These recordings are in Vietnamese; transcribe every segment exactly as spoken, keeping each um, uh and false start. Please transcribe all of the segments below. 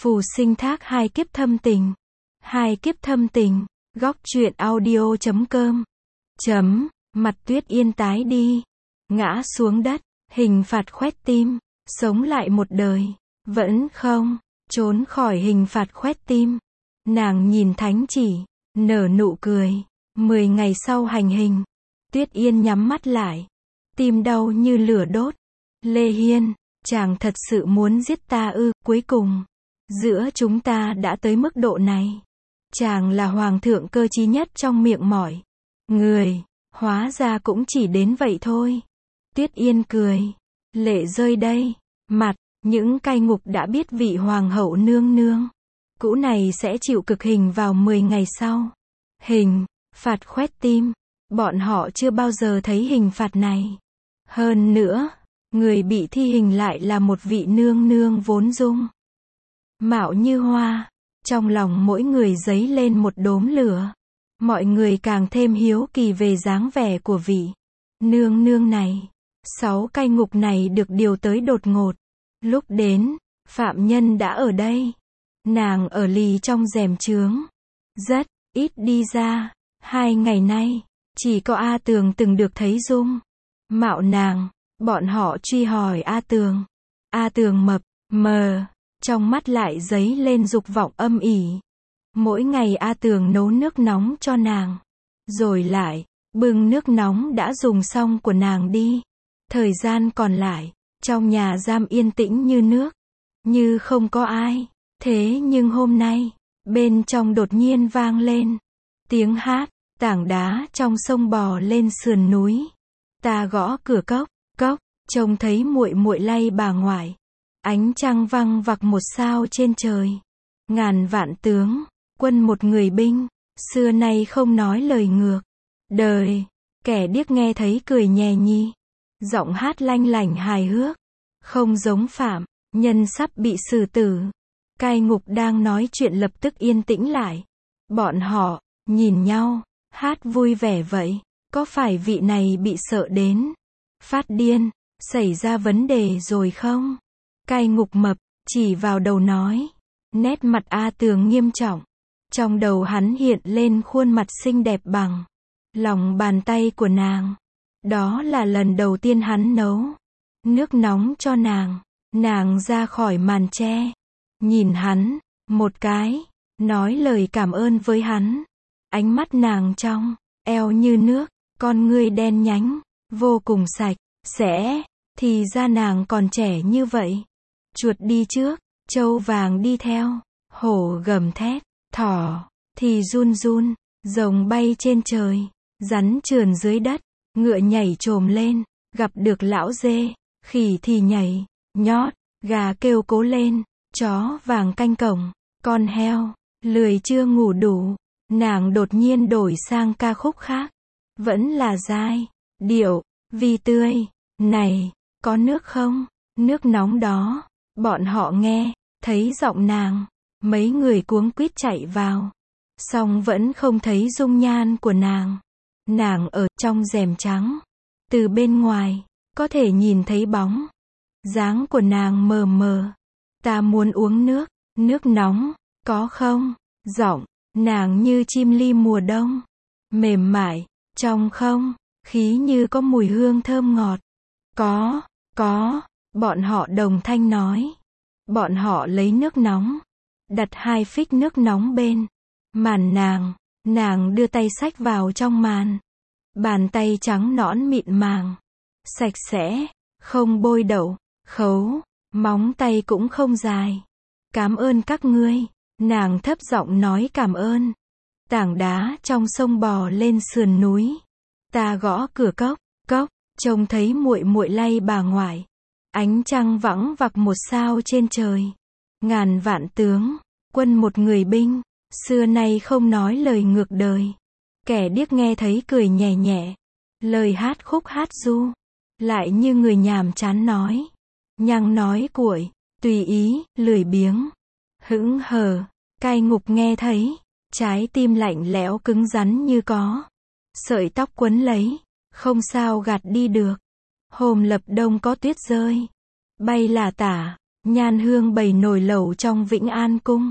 Phù sinh thác hai kiếp thâm tình. Hai kiếp thâm tình. Góc truyện audio chấm com. Chấm. Mặt Tuyết Yên tái đi. Ngã xuống đất. Hình phạt khoét tim. Sống lại một đời. Vẫn không. Trốn khỏi hình phạt khoét tim. Nàng nhìn thánh chỉ. Nở nụ cười. Mười ngày sau hành hình. Tuyết Yên nhắm mắt lại. Tim đau như lửa đốt. Lê Hiên. Chàng thật sự muốn giết ta ư? Cuối cùng. Giữa chúng ta đã tới mức độ này. Chàng là hoàng thượng cơ trí nhất trong miệng mọi người. Hóa ra cũng chỉ đến vậy thôi. Tuyết Yên cười. Lệ rơi đây. Mặt. Những cai ngục đã biết vị hoàng hậu nương nương cũ này sẽ chịu cực hình vào mười ngày sau. Hình phạt khoét tim. Bọn họ chưa bao giờ thấy hình phạt này. Hơn nữa, người bị thi hình lại là một vị nương nương vốn dung mạo như hoa. Trong lòng mỗi người dấy lên một đốm lửa. Mọi người càng thêm hiếu kỳ về dáng vẻ của vị nương nương này. Sáu cai ngục này được điều tới đột ngột. Lúc đến, phạm nhân đã ở đây. Nàng ở lì trong rèm chướng. Rất ít đi ra. Hai ngày nay, chỉ có A Tường từng được thấy dung mạo nàng. Bọn họ truy hỏi A Tường. A Tường mập mờ. Trong mắt lại dấy lên dục vọng âm ỉ. Mỗi ngày A Tường nấu nước nóng cho nàng. Rồi lại, bưng nước nóng đã dùng xong của nàng đi. Thời gian còn lại, trong nhà giam yên tĩnh như nước. Như không có ai. Thế nhưng hôm nay, bên trong đột nhiên vang lên tiếng hát. Tảng đá trong sông bò lên sườn núi. Ta gõ cửa cốc, cốc, trông thấy muội muội lay bà ngoại. Ánh trăng văng vặc một sao trên trời. Ngàn vạn tướng, quân một người binh, xưa nay không nói lời ngược đời. Kẻ điếc nghe thấy cười nhè nhi. Giọng hát lanh lảnh hài hước. Không giống phạm nhân sắp bị xử tử. Cai ngục đang nói chuyện lập tức yên tĩnh lại. Bọn họ nhìn nhau, hát vui vẻ vậy. Có phải vị này bị sợ đến phát điên, xảy ra vấn đề rồi không? Cai ngục mập chỉ vào đầu nói. Nét mặt A Tường nghiêm trọng. Trong đầu hắn hiện lên khuôn mặt xinh đẹp bằng lòng bàn tay của nàng. Đó là lần đầu tiên hắn nấu nước nóng cho nàng. Nàng ra khỏi màn tre, nhìn hắn một cái, nói lời cảm ơn với hắn. Ánh mắt nàng trong eo như nước, con ngươi đen nhánh, vô cùng sạch sẽ. Thì ra nàng còn trẻ như vậy. Chuột đi trước, trâu vàng đi theo. Hổ gầm thét, thỏ thì run run. Rồng bay trên trời, rắn trườn dưới đất. Ngựa nhảy chồm lên, gặp được lão dê. Khỉ thì nhảy nhót, gà kêu cố lên. Chó vàng canh cổng, con heo lười chưa ngủ đủ. Nàng đột nhiên đổi sang ca khúc khác. Vẫn là giai điệu vi tươi. Này, có nước không? Nước nóng đó. Bọn họ nghe thấy giọng nàng. Mấy người cuống quýt chạy vào. Song vẫn không thấy dung nhan của nàng. Nàng ở trong rèm trắng. Từ bên ngoài, có thể nhìn thấy bóng dáng của nàng mờ mờ. Ta muốn uống nước. Nước nóng, có không? Giọng nàng như chim ly mùa đông. Mềm mại, trong không khí như có mùi hương thơm ngọt. Có, có, bọn họ đồng thanh nói. Bọn họ lấy nước nóng. Đặt hai phích nước nóng bên màn nàng. Nàng đưa tay xách vào trong màn. Bàn tay trắng nõn mịn màng. Sạch sẽ, không bôi đậu, khấu. Móng tay cũng không dài. Cảm ơn các ngươi. Nàng thấp giọng nói cảm ơn. Tảng đá trong sông bò lên sườn núi. Ta gõ cửa cốc, cốc, trông thấy muội muội lay bà ngoại. Ánh trăng vắng vặc một sao trên trời. Ngàn vạn tướng, quân một người binh. Xưa nay không nói lời ngược đời. Kẻ điếc nghe thấy cười nhẹ nhẹ. Lời hát khúc hát du. Lại như người nhàm chán nói. Nhăng nói cuội, tùy ý, lười biếng. Hững hờ, cai ngục nghe thấy. Trái tim lạnh lẽo cứng rắn như có sợi tóc quấn lấy. Không sao gạt đi được. Hôm lập đông có tuyết rơi. Bay là tả. Nhan Hương bày nồi lẩu trong Vĩnh An cung.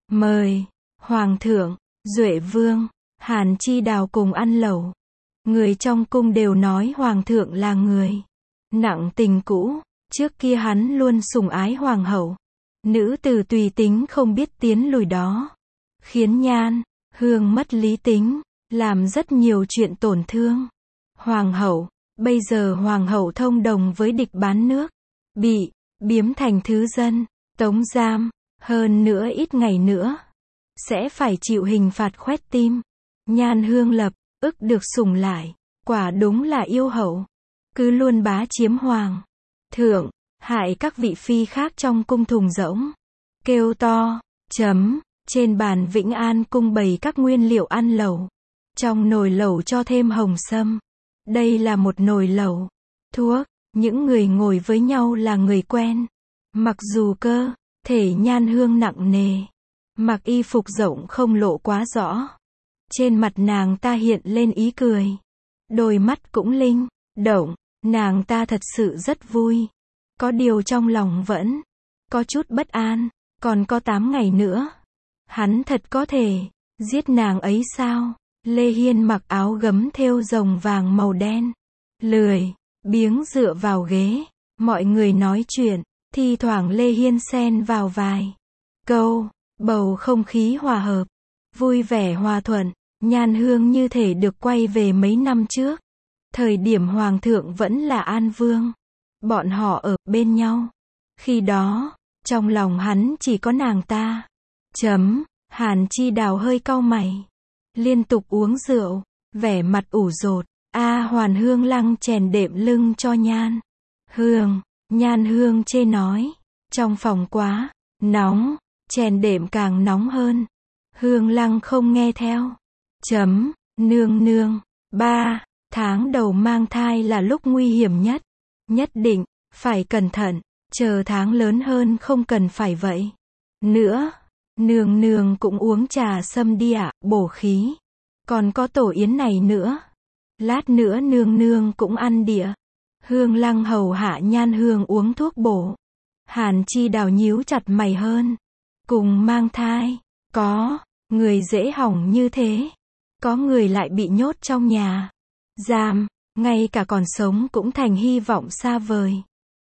Mời Hoàng thượng, Duệ Vương, Hàn Chi Đào cùng ăn lẩu. Người trong cung đều nói Hoàng thượng là người nặng tình cũ, trước kia hắn luôn sủng ái Hoàng hậu. Nữ tử tùy tính không biết tiến lùi đó, khiến Nhan Hương mất lý tính, làm rất nhiều chuyện tổn thương Hoàng hậu. Bây giờ Hoàng hậu thông đồng với địch bán nước, bị biếm thành thứ dân, tống giam, hơn nữa ít ngày nữa sẽ phải chịu hình phạt khoét tim. Nhan Hương lập ức được sủng lại, quả đúng là yêu hậu, cứ luôn bá chiếm hoàng thượng, hại các vị phi khác trong cung thùng rỗng, kêu to, chấm. Trên bàn Vĩnh An cung bày các nguyên liệu ăn lẩu, trong nồi lẩu cho thêm hồng sâm. Đây là một nồi lẩu thuốc, những người ngồi với nhau là người quen. Mặc dù cơ thể Nhan Hương nặng nề, mặc y phục rộng không lộ quá rõ, trên mặt nàng ta hiện lên ý cười, đôi mắt cũng linh động, nàng ta thật sự rất vui. Có điều trong lòng vẫn có chút bất an, còn có tám ngày nữa, hắn thật có thể giết nàng ấy sao? Lê Hiên mặc áo gấm thêu rồng vàng màu đen, lười biếng dựa vào ghế, mọi người nói chuyện, thi thoảng Lê Hiên xen vào vài câu, bầu không khí hòa hợp, vui vẻ hòa thuận. Nhan Hương như thể được quay về mấy năm trước, thời điểm Hoàng thượng vẫn là An Vương, bọn họ ở bên nhau. Khi đó, trong lòng hắn chỉ có nàng ta. Chấm. Hàn Chi Đào hơi cau mày, liên tục uống rượu, vẻ mặt ủ rột. A Hoàn Hương lăng chèn đệm lưng cho Nhan Hương. Nhan Hương chê nói, trong phòng quá nóng, chèn đệm càng nóng hơn. Hương lăng không nghe theo. Chấm. Nương nương, ba tháng đầu mang thai là lúc nguy hiểm nhất, nhất định phải cẩn thận, chờ tháng lớn hơn không cần phải vậy nữa. Nương nương cũng uống trà sâm đi ạ, bổ khí. Còn có tổ yến này nữa, lát nữa nương nương cũng ăn đĩa. Hương lăng hầu hạ Nhan Hương uống thuốc bổ. Hàn Chi Đào nhíu chặt mày hơn. Cùng mang thai, có người dễ hỏng như thế, có người lại bị nhốt trong nhà giam, ngay cả còn sống cũng thành hy vọng xa vời.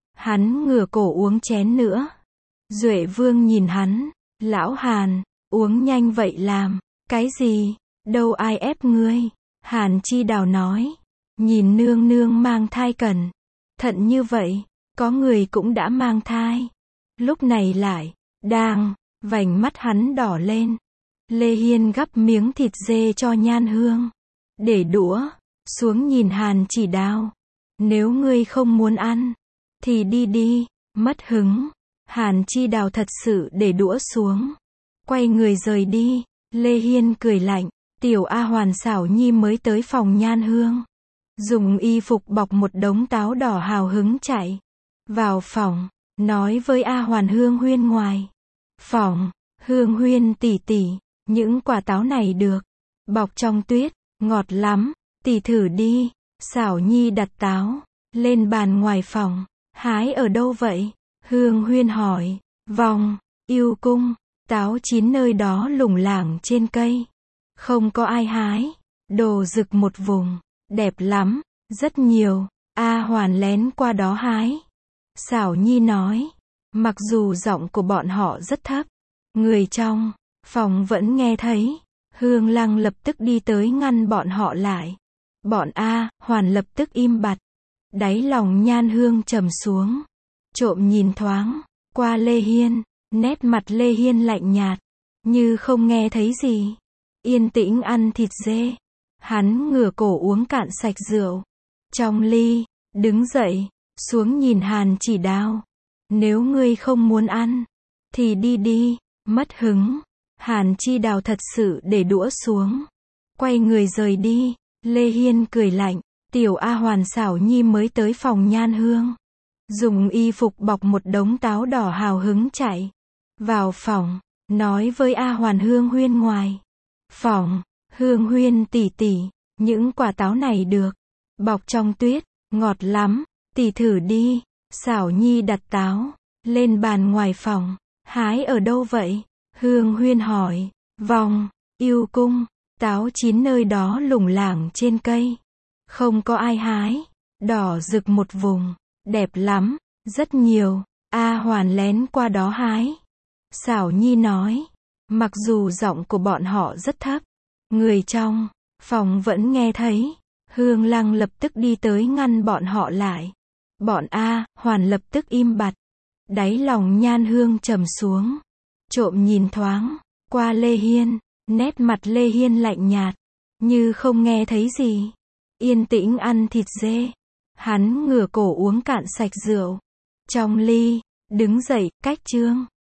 Hắn ngửa cổ uống chén nữa. Duệ Vương nhìn hắn, lão Hàn, uống nhanh vậy làm cái gì? Đâu ai ép ngươi. Hàn Chi Đào nói, nhìn nương nương mang thai cẩn thận như vậy, có người cũng đã mang thai, lúc này lại đang, vành mắt hắn đỏ lên. Lê Hiên gắp miếng thịt dê cho Nhan Hương, để đũa xuống nhìn Hàn Chỉ Đào. Nếu ngươi không muốn ăn, thì đi đi. Mất hứng. Hàn Chi Đào thật sự để đũa xuống, quay người rời đi. Lê Hiên cười lạnh, tiểu A Hoàn xảo nhi mới tới phòng Nhan Hương, dùng y phục bọc một đống táo đỏ hào hứng chạy vào phòng, nói với A Hoàn Hương Huyên ngoài phòng, Hương Huyên tỷ tỷ, những quả táo này được bọc trong tuyết, ngọt lắm, tỷ thử đi. Xảo nhi đặt táo lên bàn ngoài phòng. Hái ở đâu vậy? Hương Huyên hỏi. Vòng yêu cung, táo chín nơi đó lủng lảng trên cây, không có ai hái, đồ rực một vùng, đẹp lắm, rất nhiều. A Hoàn lén qua đó hái. Xảo nhi nói. Mặc dù giọng của bọn họ rất thấp, người trong phòng vẫn nghe thấy. Hương Lăng lập tức đi tới ngăn bọn họ lại. Bọn A Hoàn lập tức im bặt. Đáy lòng Nhan Hương trầm xuống, trộm nhìn thoáng qua Lê Hiên, nét mặt Lê Hiên lạnh nhạt, như không nghe thấy gì, yên tĩnh ăn thịt dê. Hắn ngửa cổ uống cạn sạch rượu trong ly, đứng dậy, xuống nhìn Hàn Chỉ Đào. Nếu ngươi không muốn ăn, thì đi đi. Mất hứng. Hàn Chi Đào thật sự để đũa xuống, quay người rời đi. Lê Hiên cười lạnh, tiểu A Hoàn xảo nhi mới tới phòng Nhan Hương, dùng y phục bọc một đống táo đỏ hào hứng chạy vào phòng, nói với A Hoàn Hương Huyên ngoài phòng, Hương Huyên tỷ tỷ, những quả táo này được bọc trong tuyết, ngọt lắm, tỷ thử đi. Xảo nhi đặt táo Lên bàn ngoài phòng. Hái ở đâu vậy? Hương Huyên hỏi. Vòng, yêu cung, táo chín nơi đó lủng lẳng trên cây. Không có ai hái. Đỏ rực một vùng. Đẹp lắm, rất nhiều. A Hoàn lén qua đó hái. Xảo Nhi nói. Mặc dù giọng của bọn họ rất thấp, người trong phòng vẫn nghe thấy. Hương Lăng lập tức đi tới ngăn bọn họ lại. Bọn A Hoàn lập tức im bặt. Đáy lòng Nhan Hương trầm xuống. Trộm nhìn thoáng qua Lê Hiên, nét mặt Lê Hiên lạnh nhạt, như không nghe thấy gì. Yên tĩnh ăn thịt dê. Hắn ngửa cổ uống cạn sạch rượu trong ly, đứng dậy, cách trương.